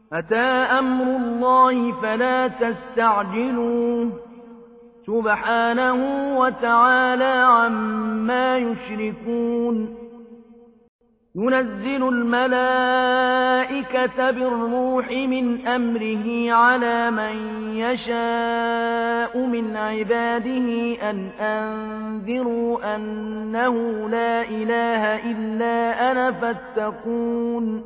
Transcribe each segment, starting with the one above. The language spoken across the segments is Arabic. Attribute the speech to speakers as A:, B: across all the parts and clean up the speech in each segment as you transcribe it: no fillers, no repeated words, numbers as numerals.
A: أتى أمر الله فلا تستعجلوه سبحانه وتعالى عما يشركون ينزل الملائكة بالروح من أمره على من يشاء من عباده أن أنذروا أنه لا إله إلا أنا فاتقون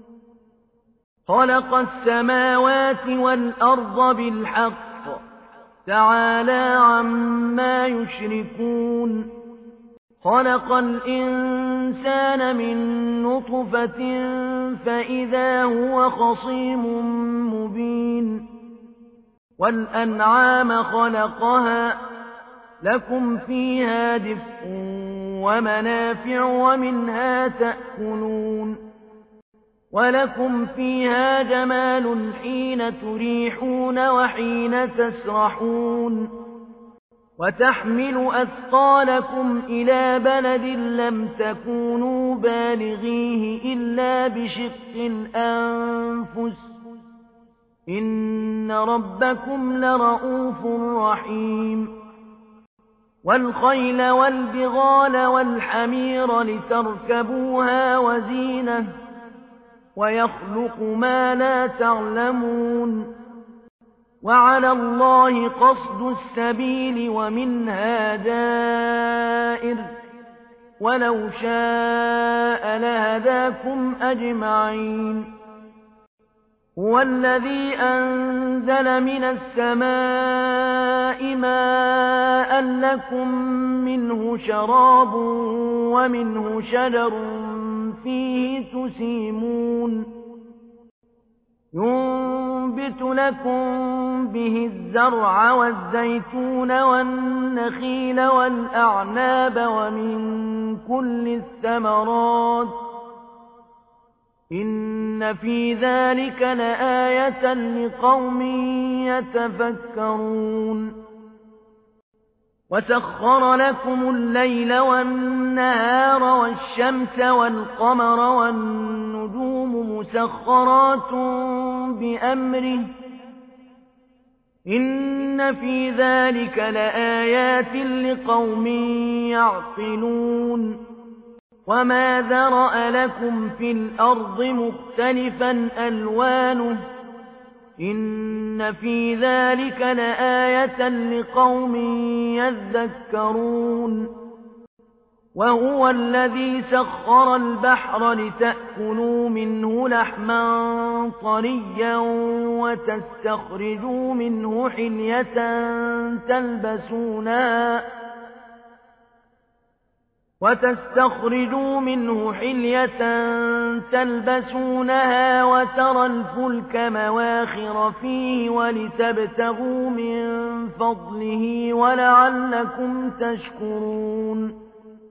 A: خلق السماوات والأرض بالحق تعالى عما يشركون خلق الإنسان من نطفة فإذا هو خصيم مبين والأنعام خلقها لكم فيها دفء ومنافع ومنها تأكلون ولكم فيها جمال حين تريحون وحين تسرحون وتحمل أثقالكم إلى بلد لم تكونوا بالغيه إلا بشق الأنفس إن ربكم لرؤوف رحيم والخيل والبغال والحمير لتركبوها وزينة ويخلق ما لا تعلمون وعلى الله قصد السبيل ومنها دائر ولو شاء لهداكم أجمعين هو الذي أنزل من السماء ماء لكم منه شراب ومنه شجر فيه تسيمون ينبت لكم به الزرع والزيتون والنخيل والأعناب ومن كل الثمرات إن في ذلك لآية لقوم يتفكرون وسخر لكم الليل والنهار والشمس والقمر والنجوم مسخرات بأمره إن في ذلك لآيات لقوم يعقلون وما ذرأ لكم في الأرض مختلفا ألوانه إن في ذلك لآية لقوم يذكرون وهو الذي سخر البحر لتأكلوا منه لحما طريا وتستخرجوا منه حلية تلبسونها وترى الفلك مواخر فيه ولتبتغوا من فضله ولعلكم تشكرون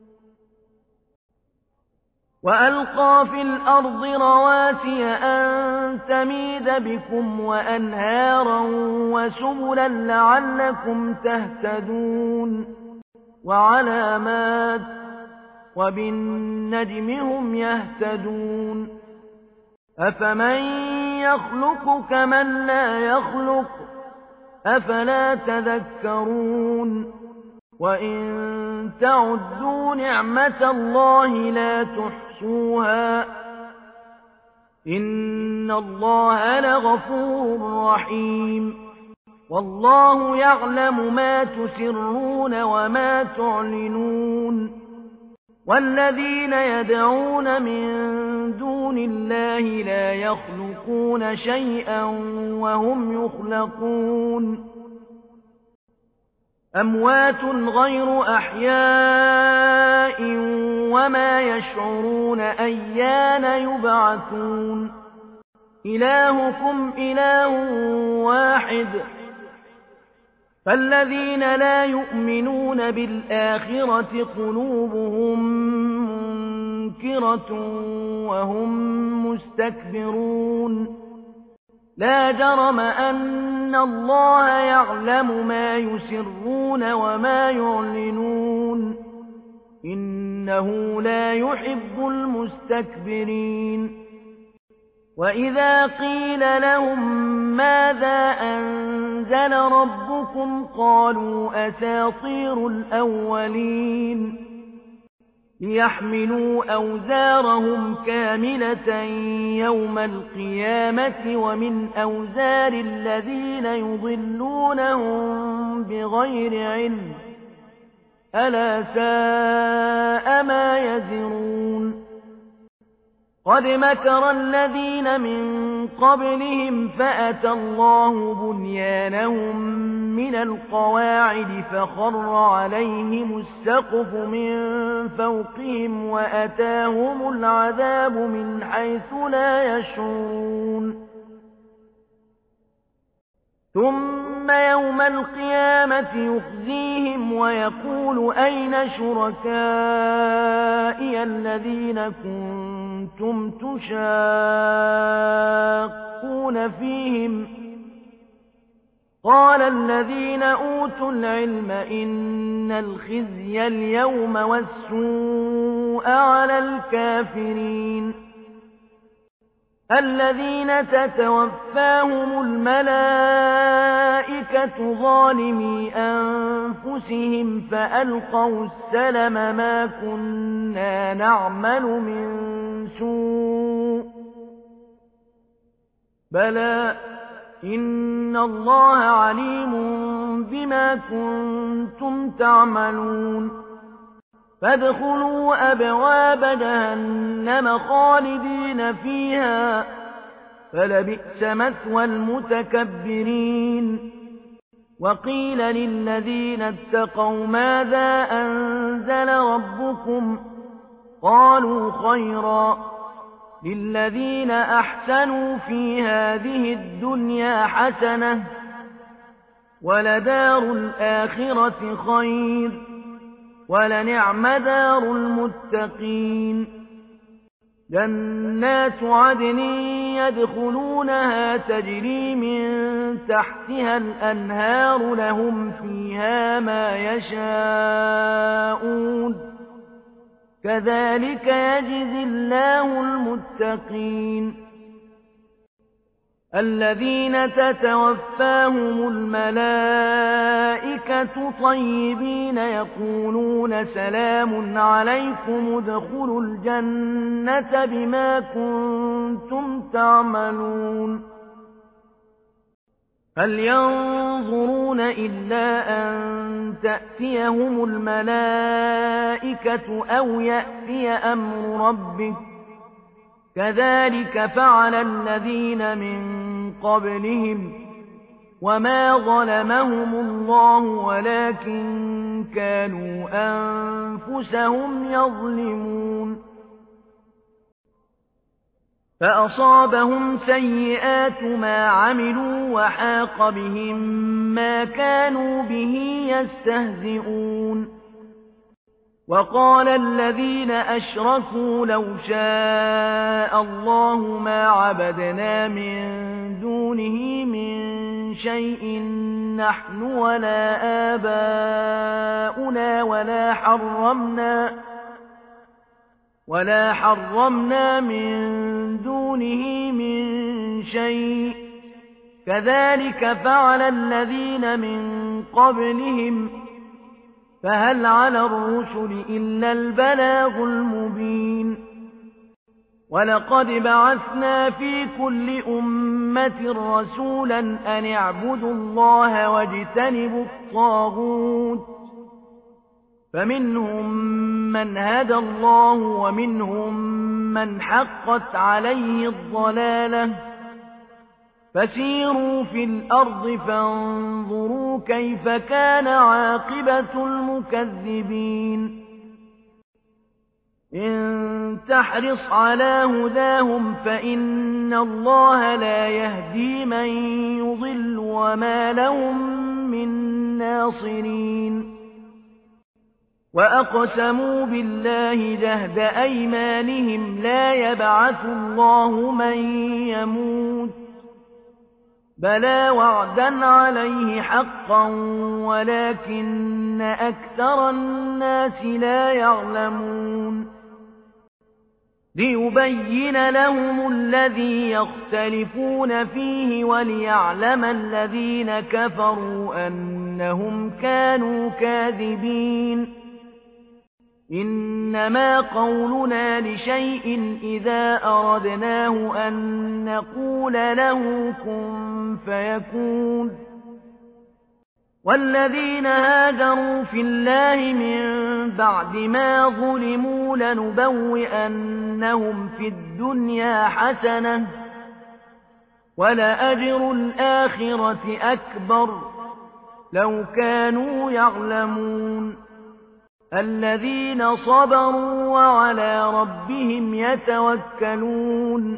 A: وألقى في الأرض رواسي أن تميد بكم وأنهارا وسبلا لعلكم تهتدون وعلامات وبالنجم هم يهتدون أفمن يخلق كمن لا يخلق أفلا تذكرون وإن تعدوا نعمة الله لا تحصوها إن الله لغفور رحيم والله يعلم ما تسرون وما تعلنون والذين يدعون من دون الله لا يخلقون شيئا وهم يخلقون أموات غير أحياء وما يشعرون أيان يبعثون إلهكم إله واحد فالذين لا يؤمنون بالآخرة قلوبهم منكرة وهم مستكبرون لا جرم أن الله يعلم ما يسرون وما يعلنون إنه لا يحب المستكبرين وإذا قيل لهم ماذا أنزل ربكم قالوا أساطير الأولين ليحملوا أوزارهم كاملة يوم القيامة ومن أوزار الذين يضلونهم بغير علم ألا ساء ما يزرون قد مكر الذين من قبلهم فأتى الله بنيانهم من القواعد فخر عليهم السقف من فوقهم وأتاهم العذاب من حيث لا يشعرون ثم يوم القيامة يخزيهم ويقول أين شركائي الذين كنتم تشاقون فيهم قال الذين أوتوا العلم إن الخزي اليوم والسوء على الكافرين الذين تتوفاهم الملائكة ظالمي أنفسهم فألقوا السلم ما كنا نعمل من سوء بلى إن الله عليم بما كنتم تعملون فادخلوا أبواب جهنم خالدين فيها فلبئس مثوى المتكبرين وقيل للذين اتقوا ماذا أنزل ربكم قالوا خيرا للذين أحسنوا في هذه الدنيا حسنة ولدار الآخرة خير ولنعم دار المتقين جنات عدن يدخلونها تجري من تحتها الأنهار لهم فيها ما يشاءون كذلك يجزي الله المتقين الذين تتوفاهم الملائكة طيبين يقولون سلام عليكم ادخلوا الجنة بما كنتم تعملون هل ينظرون إلا أن تأتيهم الملائكة أو يأتي أمر ربك كذلك فعل الذين من قبلهم وما ظلمهم الله ولكن كانوا أنفسهم يظلمون فأصابهم سيئات ما عملوا وحاق بهم ما كانوا به يستهزئون وقال الذين أشركوا لو شاء الله ما عبدنا من دونه من شيء نحن ولا آباؤنا ولا حرمنا من دونه من شيء كذلك فعل الذين من قبلهم فهل على الرسل إلا البلاغ المبين ولقد بعثنا في كل أمة رسولا أن اعبدوا الله واجتنبوا الطاغوت فمنهم من هدى الله ومنهم من حقت عليه الضلالة فسيروا في الأرض فانظروا كيف كان عاقبة المكذبين إن تحرص على هداهم فإن الله لا يهدي من يضل وما لهم من ناصرين وأقسموا بالله جهد أيمانهم لا يبعث الله من يموت بلى وعدا عليه حقا ولكن أكثر الناس لا يعلمون ليبين لهم الذي يختلفون فيه وليعلم الذين كفروا أنهم كانوا كاذبين إنما قولنا لشيء إذا أردناه أن نقول له كن فيكون والذين هاجروا في الله من بعد ما ظلموا لنبوئنهم في الدنيا حسنة ولأجر الآخرة أكبر لو كانوا يعلمون الذين صبروا وعلى ربهم يتوكلون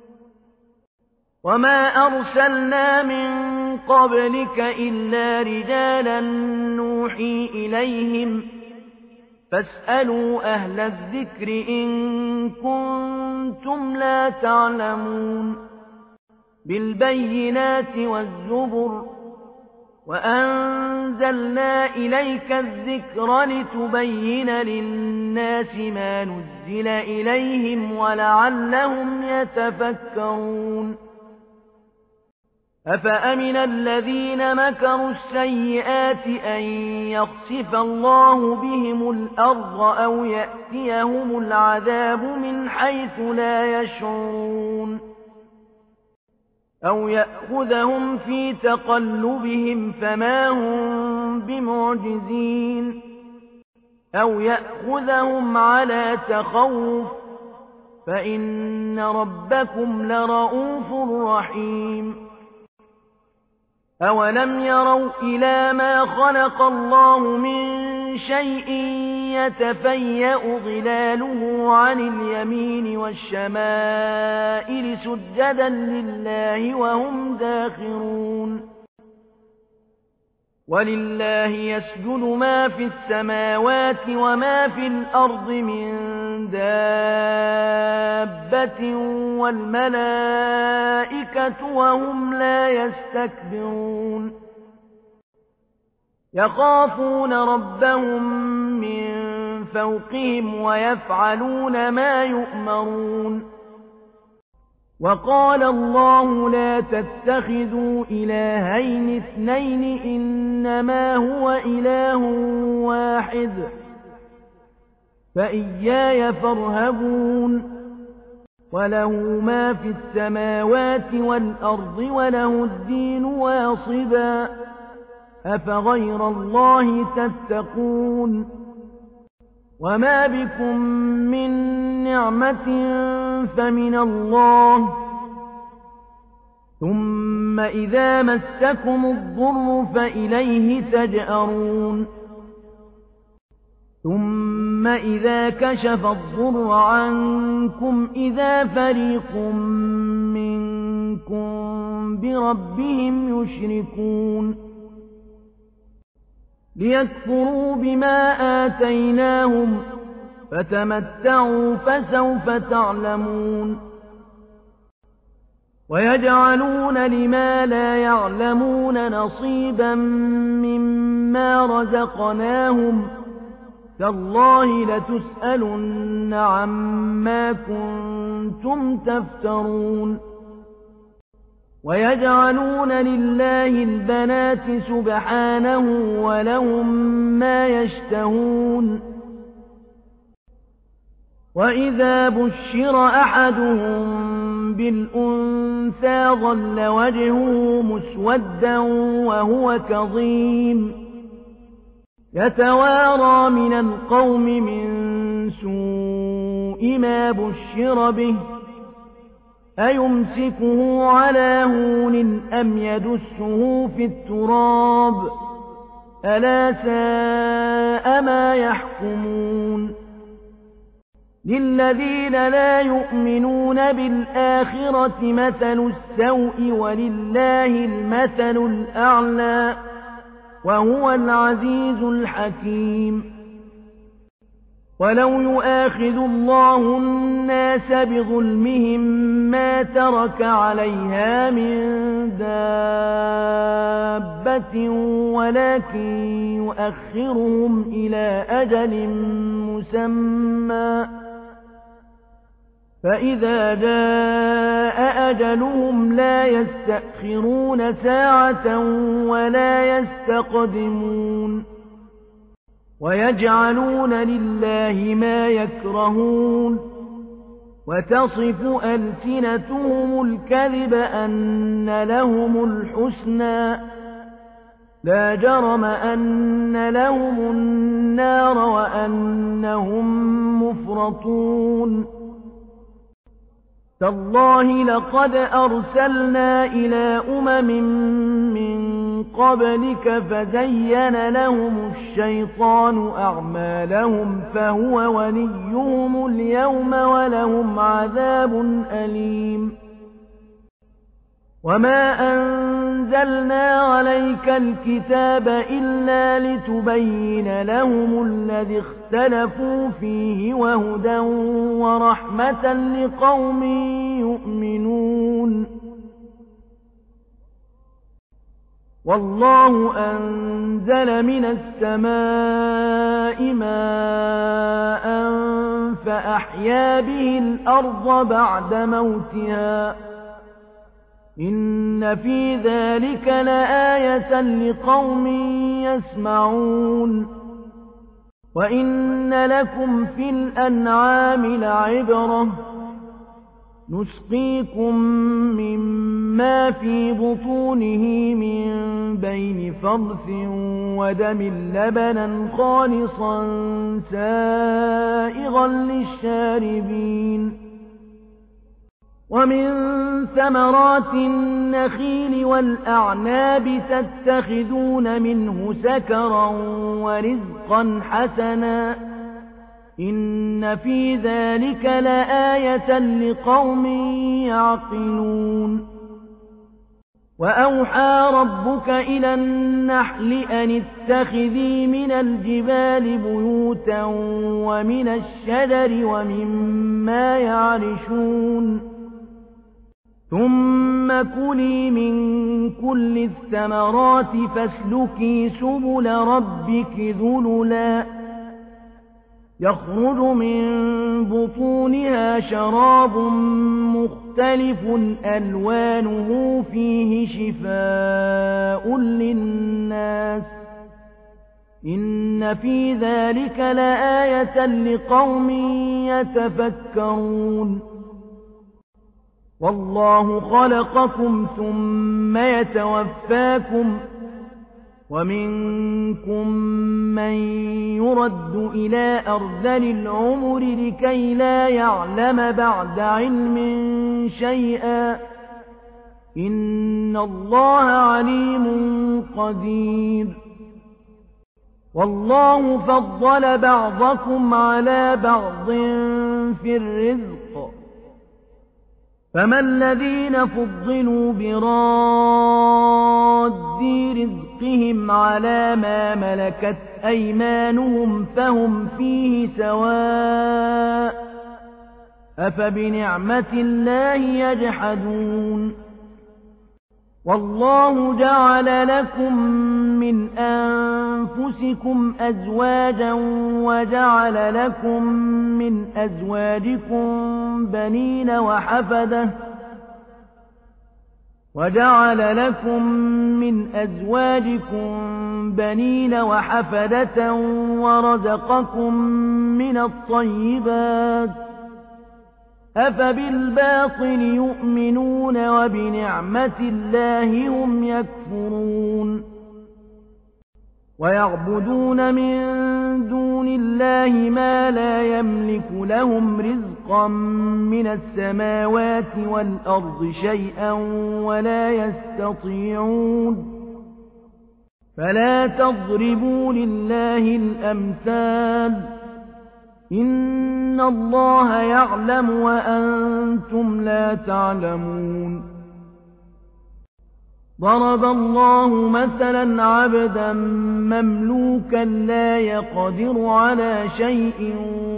A: وما أرسلنا من قبلك إلا رجالا نوحي إليهم فاسألوا أهل الذكر إن كنتم لا تعلمون بالبينات والزبر وأنزلنا إليك الذكر لتبين للناس ما نزل إليهم ولعلهم يتفكرون أفأمن الذين مكروا السيئات أن يخسف الله بهم الأرض أو يأتيهم العذاب من حيث لا يشعرون أو يأخذهم في تقلبهم فما هم بمعجزين أو يأخذهم على تخوف فإن ربكم لرؤوف رحيم أولم يروا إلى ما خلق الله من شيء يتفيأ ظلاله عن اليمين والشمائل سجدا لله وهم داخرون ولله يسجد ما في السماوات وما في الأرض من دابة والملائكة وهم لا يستكبرون يخافون ربهم من فوقهم ويفعلون ما يؤمرون وقال الله لا تتخذوا إلهين اثنين إنما هو إله واحد فإياي فارهبون وله ما في السماوات والأرض وله الدين واصبا أفغير الله تتقون وما بكم من نعمة فمن الله ثم إذا مسكم الضر فإليه تجأرون ثم إذا كشف الضر عنكم إذا فريق منكم بربهم يشركون ليكفروا بما آتيناهم فتمتعوا فسوف تعلمون ويجعلون لما لا يعلمون نصيبا مما رزقناهم تالله لتسألن عما كنتم تفترون ويجعلون لله البنات سبحانه ولهم ما يشتهون وإذا بشر أحدهم بالأنثى ظل وجهه مسودا وهو كظيم يتوارى من القوم من سوء ما بشر به أيمسكه على هون أم يدسه في التراب ألا ساء ما يحكمون للذين لا يؤمنون بالآخرة مثل السوء ولله المثل الأعلى وهو العزيز الحكيم ولو يؤاخذ الله الناس بظلمهم ما ترك عليها من دابة ولكن يؤخرهم إلى أجل مسمى فإذا جاء أجلهم لا يستأخرون ساعة ولا يستقدمون ويجعلون لله ما يكرهون وتصف ألسنتهم الكذب أن لهم الحسنى لا جرم أن لهم النار وأنهم مفرطون تالله لقد أرسلنا إلى من قبلك فزين لهم الشيطان أعمالهم فهو وليهم اليوم ولهم عذاب أليم وما أنزلنا عليك الكتاب إلا لتبين لهم الذي اختلفوا فيه وهدى ورحمة لقوم يؤمنون والله أنزل من السماء ماء فأحيا به الأرض بعد موتها إن في ذلك لآية لقوم يسمعون وإن لكم في الأنعام لعبرة نسقيكم مما في بطونه من بين فرث ودم لبنا خالصا سائغا للشاربين ومن ثمرات النخيل والأعناب تتخذون منه سكرا ورزقا حسنا إن في ذلك لآية لقوم يعقلون وأوحى ربك إلى النحل أن اتخذي من الجبال بيوتا ومن الشجر ومما يعرشون ثم كلي من كل الثمرات فاسلكي سبل ربك ذللا يخرج من بطونها شراب مختلف ألوانه فيه شفاء للناس إن في ذلك لآية لقوم يتفكرون والله خلقكم ثم يتوفاكم ومنكم من يرد إلى أرذل العمر لكي لا يعلم بعد علم شيئا إن الله عليم قدير والله فضل بعضكم على بعض في الرزق فما الذين فضلوا براد رزقهم على ما ملكت أيمانهم فهم فيه سواء أفبنعمة الله يجحدون والله جعل لكم من أنفسكم أزواجا وجعل لكم من أزواجكم بنين وحفدة ورزقكم من الطيبات أفبالباطل يؤمنون وبنعمة الله هم يكفرون ويعبدون من دون الله ما لا يملك لهم رزقا من السماوات والأرض شيئا ولا يستطيعون فلا تضربوا لله الأمثال إن الله يعلم وأنتم لا تعلمون ضرب الله مثلا عبدا مملوكا لا يقدر على شيء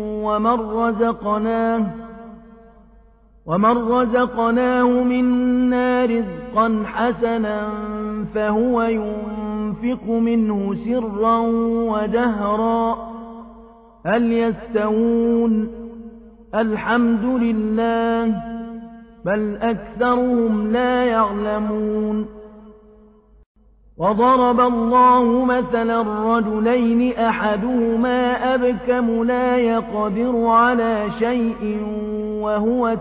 A: ومن رزقناه منا رزقا حسنا فهو ينفق منه سرا وجهرا هل يستوون الحمد لله بل أكثرهم لا يعلمون وضرب الله مثلا رجلين أحدهما أبكم لا يقدر على شيء وهو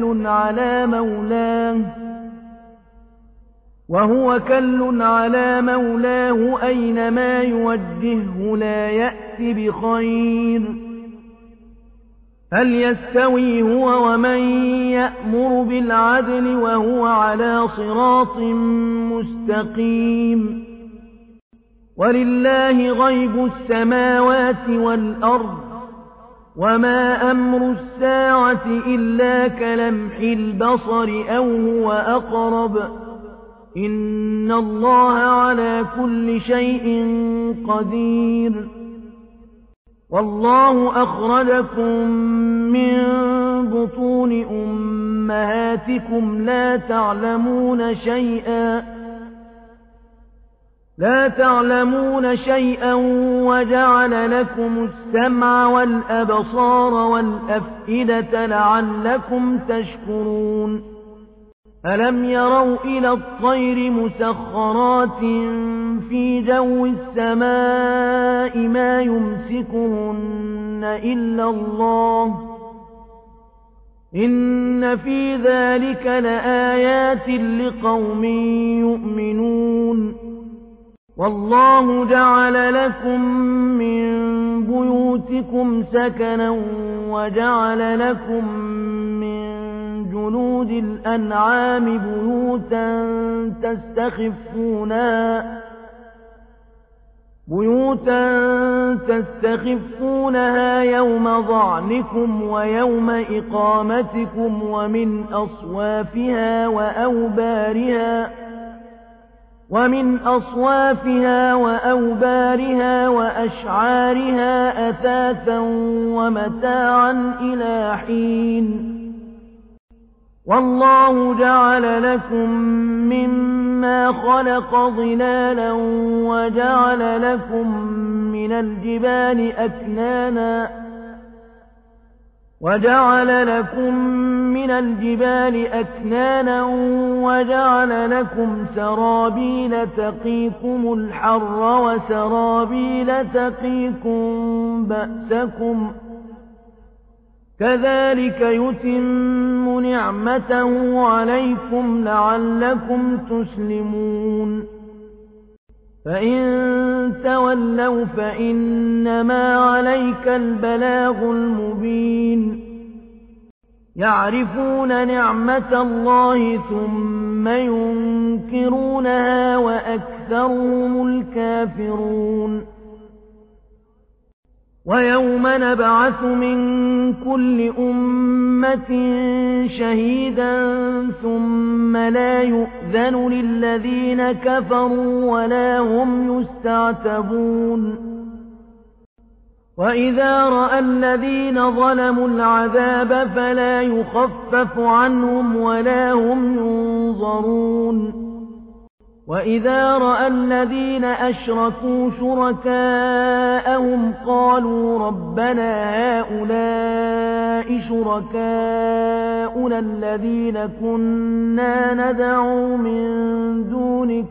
A: كل على مولاه أينما يوجهه لا يأتي بخير هل يستوي هو ومن يأمر بالعدل وهو على صراط مستقيم ولله غيب السماوات والأرض وما أمر الساعة إلا كلمح البصر أو هو أقرب إن الله على كل شيء قدير والله أخرجكم من بطون أمهاتكم لا تعلمون شيئا وجعل لكم السمع والأبصار والأفئدة لعلكم تشكرون ألم يروا إلى الطير مسخرات في جو السماء ما يمسكهن إلا الله إن في ذلك لآيات لقوم يؤمنون والله جعل لكم من بيوتكم سكنا وجعل لكم من جلود الأنعام بيوتا تستخفونها يوم ظعنكم ويوم إقامتكم ومن أصوافها وأوبارها وأشعارها أثاثا ومتاعا إلى حين والله جعل لكم مما خلق ظلالا وجعل لكم من الجبال أكنانا وجعل لكم سرابيل تقيكم الحر وسرابيل تقيكم بأسكم كذلك يتم نعمته عليكم لعلكم تسلمون فإن تولوا فإنما عليك البلاغ المبين يعرفون نعمة الله ثم ينكرونها وأكثرهم الكافرون ويوم نبعث من كل أمة شهيدا ثم لا يؤذن للذين كفروا ولا هم يستعتبون وإذا رأى الذين ظلموا العذاب فلا يخفف عنهم ولا هم ينظرون وإذا رأى الذين أشركوا شركاءهم قالوا ربنا هؤلاء شركاؤنا الذين كنا ندعو من دونك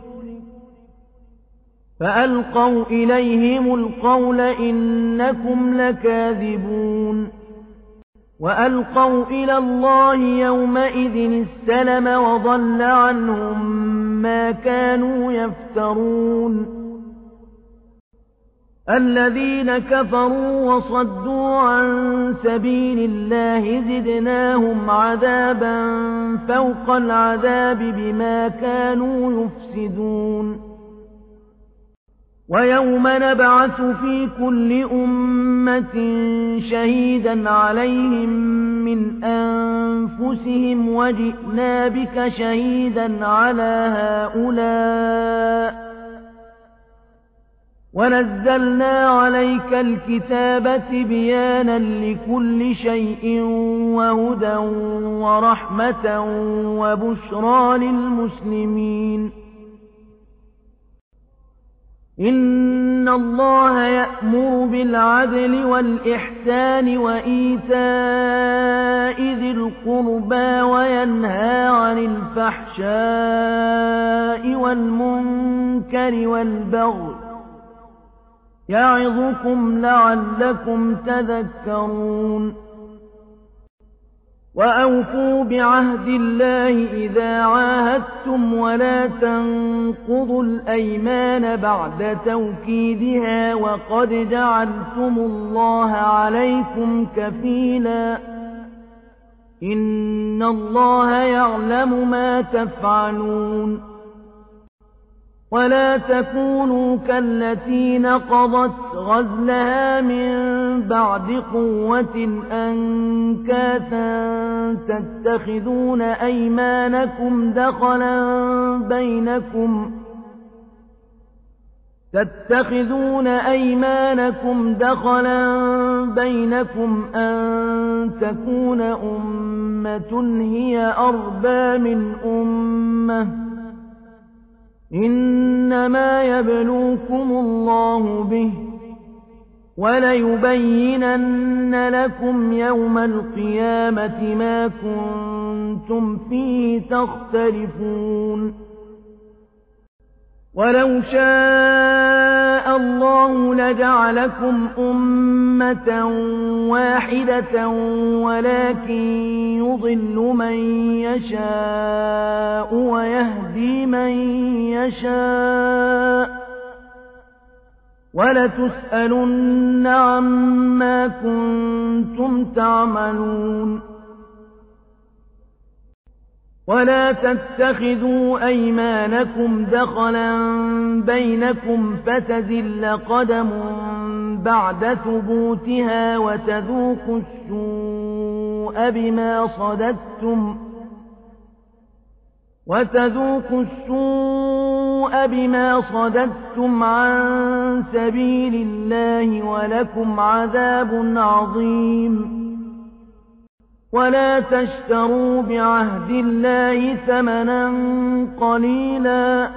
A: فألقوا إليهم القول إنكم لكاذبون وألقوا إلى الله يومئذ السلم وضل عنهم ما كانوا يفترون الذين كفروا وصدوا عن سبيل الله زدناهم عذابا فوق العذاب بما كانوا يفسدون ويوم نبعث في كل أمة شهيدا عليهم من أنفسهم وجئنا بك شهيدا على هؤلاء ونزلنا عليك الكتاب تبيانا لكل شيء وهدى ورحمة وبشرى للمسلمين إن الله يأمر بالعدل والإحسان وإيتاء ذي القربى وينهى عن الفحشاء والمنكر والبغي يعظكم لعلكم تذكرون وأوفوا بعهد الله إذا عاهدتم ولا تنقضوا الأيمان بعد توكيدها وقد جعلتم الله عليكم كفيلا إن الله يعلم ما تفعلون ولا تكونوا كالتي نقضت غزلها من بعد قوة أنكاثا تتخذون أيمانكم دخلا بينكم أن تكون أمة هي أربى من أمة إنما يبلوكم الله به وليبينن لكم يوم القيامة ما كنتم فيه تختلفون ولو شاء الله لجعلكم أمة واحدة ولكن يضل من يشاء ويهدي من يشاء ولتسألن عما كنتم تعملون ولا تتخذوا أيمانكم دخلا بينكم فتزل قدم بعد ثبوتها وتذوقوا السوء بما صددتم عن سبيل الله ولكم عذاب عظيم ولا تشتروا بعهد الله ثمنا قليلا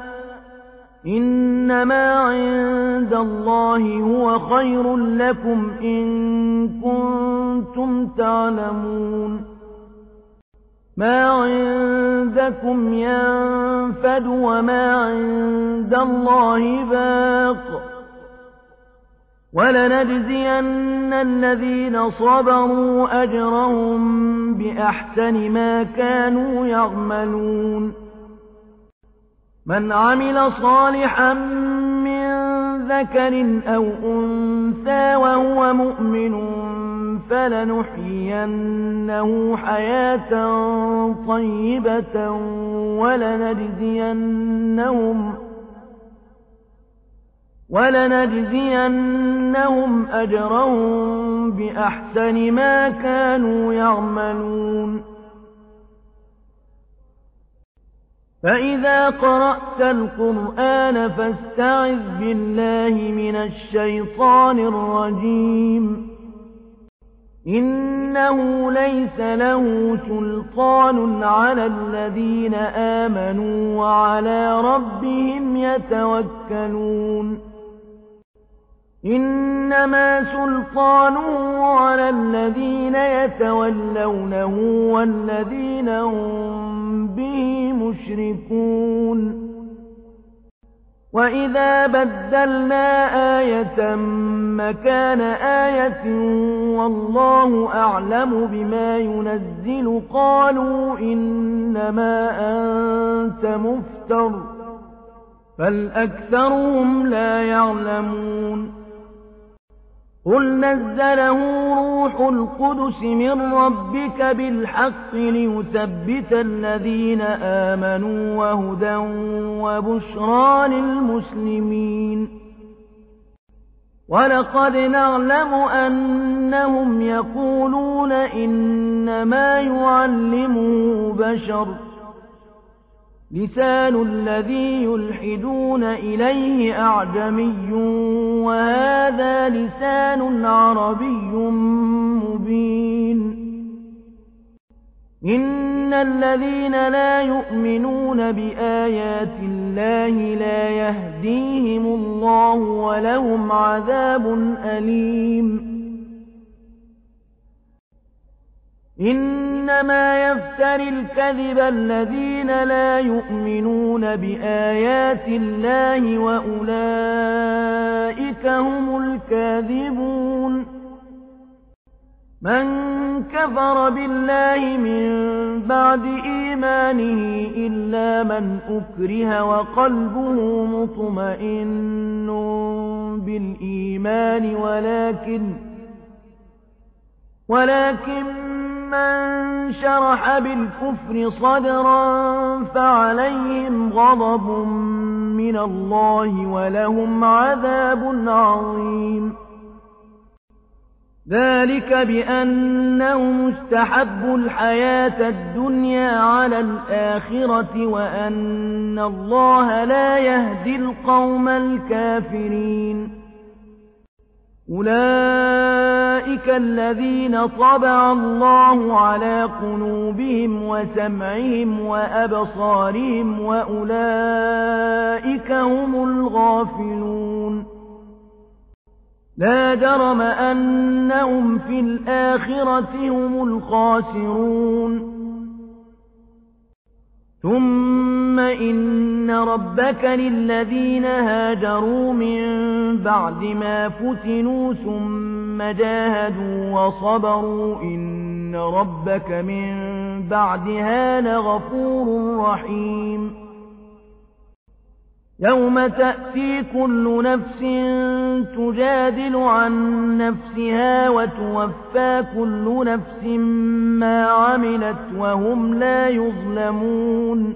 A: إنما عند الله هو خير لكم إن كنتم تعلمون ما عندكم ينفد وما عند الله باق ولنجزين الذين صبروا أجرهم بأحسن ما كانوا يعملون من عمل صالحا من ذكر أو أنثى وهو مؤمن فلنحيينه حياة طيبة ولنجزينهم أجرهم بأحسن ما كانوا يعملون فإذا قرأت القرآن فاستعذ بالله من الشيطان الرجيم إنه ليس له سلطان على الذين آمنوا وعلى ربهم يتوكلون إنما سلطانه على الذين يتولونه والذين هم به مشركون وإذا بدلنا آية مكان آية والله أعلم بما ينزل قالوا إنما أنت مفتر بل أكثرهم لا يعلمون قل نزله روح القدس من ربك بالحق ليثبت الذين آمنوا وهدى وبشرى للمسلمين ولقد نعلم أنهم يقولون إنما يعلمه بشر لسان الذي يلحدون إليه أعجمي وهذا لسان عربي مبين إن الذين لا يؤمنون بآيات الله لا يهديهم الله ولهم عذاب أليم. إنما يفتري الكذب الذين لا يؤمنون بآيات الله وأولئك هم الكاذبون. من كفر بالله من بعد إيمانه إلا من أكره وقلبه مطمئن بالإيمان ولكن من شرح بالكفر صدرا فعليهم غضب من الله ولهم عذاب عظيم. ذلك بأنهم استحبوا الحياة الدنيا على الآخرة وأن الله لا يهدي القوم الكافرين. أولئك الذين طبع الله على قلوبهم وسمعهم وأبصارهم وأولئك هم الغافلون. لا جرم أنهم في الآخرة هم الخاسرون. ثم إن ربك للذين هاجروا من بعد ما فتنوا ثم جاهدوا وصبروا إن ربك من بعدها لغفور رحيم. يوم تأتي كل نفس تجادل عن نفسها وتوفى كل نفس ما عملت وهم لا يظلمون.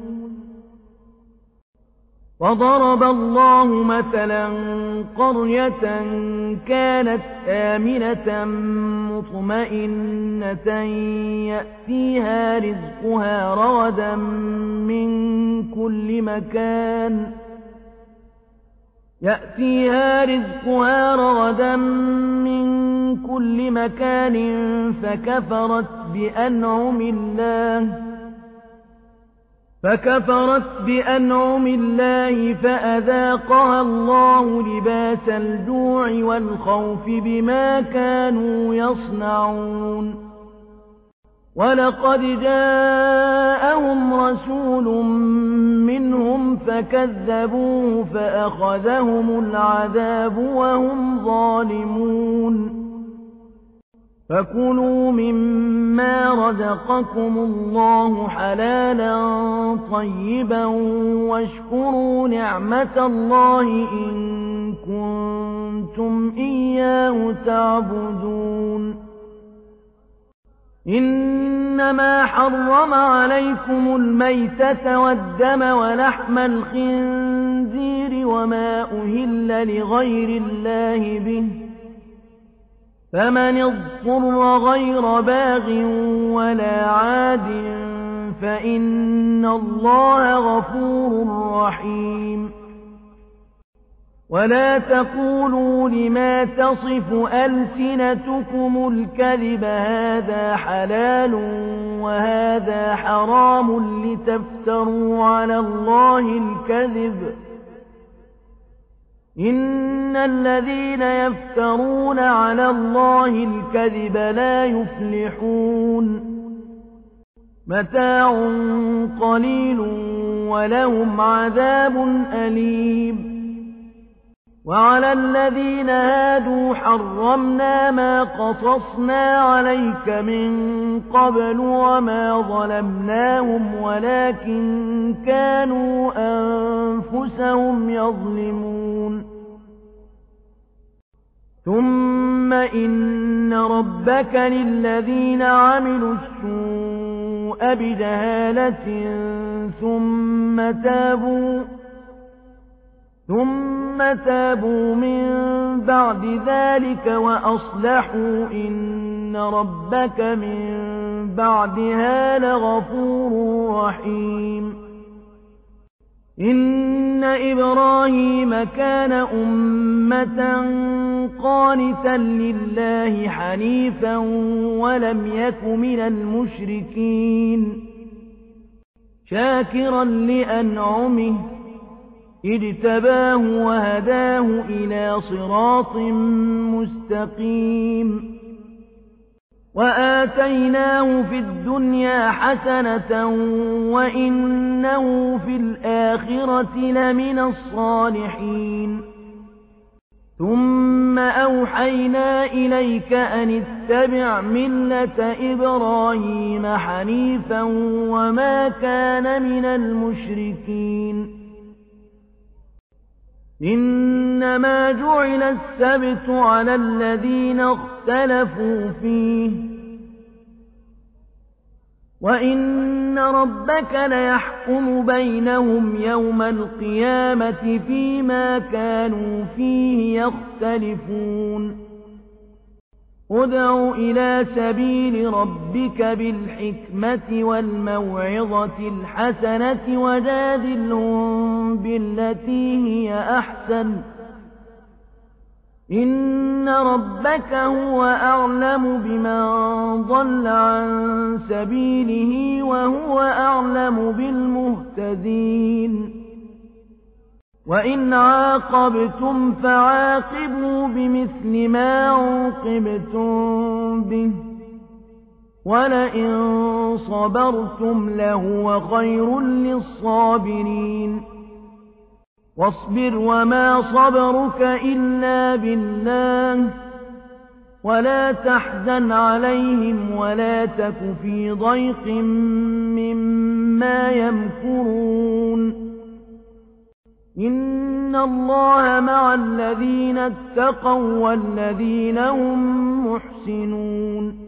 A: وضرب الله مثلا قرية كانت آمنة مطمئنة يأتيها رزقها رغدا من كل مكان فكفرت بأنعم الله فأذاقها الله لباس الجوع والخوف بما كانوا يصنعون. ولقد جاءهم رسول منهم فكذبوه فأخذهم العذاب وهم ظالمون. فكلوا مما رزقكم الله حلالا طيبا واشكروا نعمة الله إن كنتم إياه تعبدون. إنما حرم عليكم الميتة والدم ولحم الخنزير وما أهل لغير الله به فمن اضطر غير باغ ولا عاد فإن الله غفور رحيم. ولا تقولوا لما تصف ألسنتكم الكذب هذا حلال وهذا حرام لتفتروا على الله الكذب. إن الذين يفترون على الله الكذب لا يفلحون. متاع قليل ولهم عذاب أليم. وعلى الذين هادوا حرمنا ما قصصنا عليك من قبل وما ظلمناهم ولكن كانوا أنفسهم يظلمون. ثم إن ربك للذين عملوا السوء بجهالة ثم تابوا من بعد ذلك وأصلحوا إن ربك من بعدها لغفور رحيم. إن إبراهيم كان أمة قانتا لله حنيفا ولم يك من المشركين. شاكرا لأنعمه اجتباه وهداه إلى صراط مستقيم وآتيناه في الدنيا حسنة وإنه في الآخرة لمن الصالحين ثم أوحينا إليك أن اتبع ملة إبراهيم حنيفا وما كان من المشركين إنما جعل السبت على الذين اختلفوا فيه وإن ربك ليحكم بينهم يوم القيامة فيما كانوا فيه يختلفون ادع إلى سبيل ربك بالحكمة والموعظة الحسنة وجادلهم بالتي هي أحسن إن ربك هو أعلم بمن ضل عن سبيله وهو أعلم بالمهتدين وإن عاقبتم فعاقبوا بمثل ما عوقبتم به ولئن صبرتم لهو خير للصابرين واصبر وما صبرك إلا بالله ولا تحزن عليهم ولا تك في ضيق مما يمكرون إن الله مع الذين اتقوا والذين هم محسنون